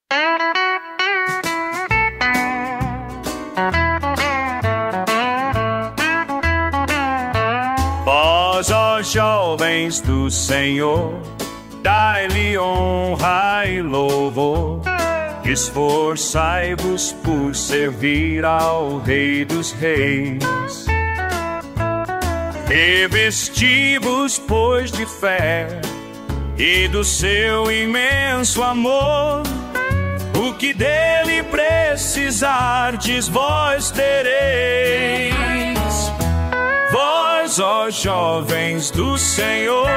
Vós, ó jovens do Senhor, dai-lhe honra e louvor. Esforçai-vos por servir ao Rei dos Reis. Revesti-vos, pois, de fé e do seu imenso amor. O que dele precisardes, vós tereis. Vós, ó jovens do Senhor,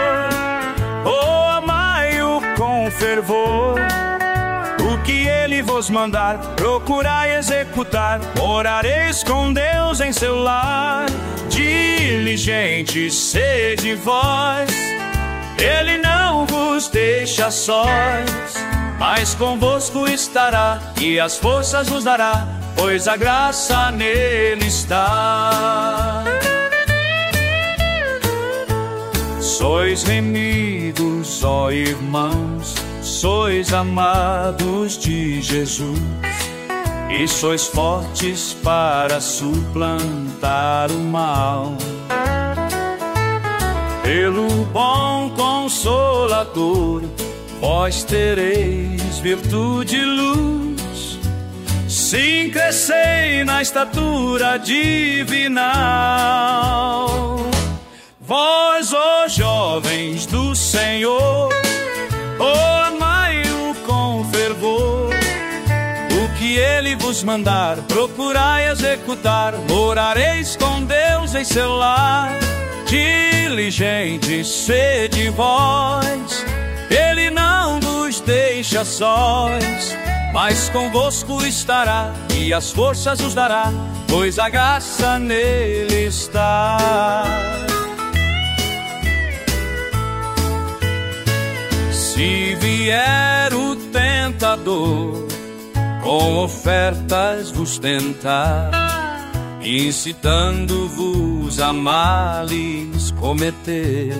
amai-o com fervor. O que ele vos mandar, procurai executar. Morareis com Deus em seu lar. Diligentes sede vós, ele não vos deixa sós, mas convosco estará e as forças vos dará, pois a graça nele está. Sois remidos, ó irmãos, sois amados de Jesus, e sois fortes para suplantar o mal. Pelo bom Consolador, vós tereis virtude e luz. Sim, crescei na estatura divinal. Vós, ó jovens do Senhor, amai-o com fervor. O que ele vos mandar, procurai executar. Morareis com Deus em seu lar. Diligentes sede vós, ele não vos deixa sós, mas convosco estará e as forças vos dará, pois a graça nele está. Se vier o tentador com ofertas vos tentar, incitando-vos a males cometer,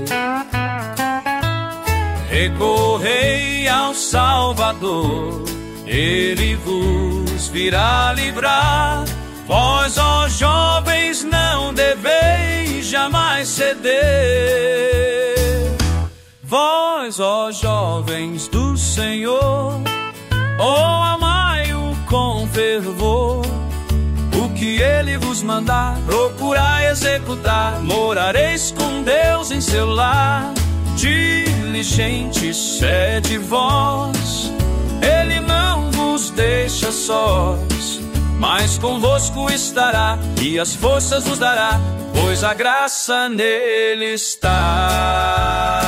recorrei ao Salvador, ele vos virá livrar. Vós, ó jovens, não deveis jamais ceder. Vós, ó jovens do Senhor, amai-o com fervor. O que ele vos mandar, procurai executar. Morareis com Deus em seu lar. Diligentes sede vós, ele não vos deixa sós, mas convosco estará e as forças vos dará, pois a graça nele está.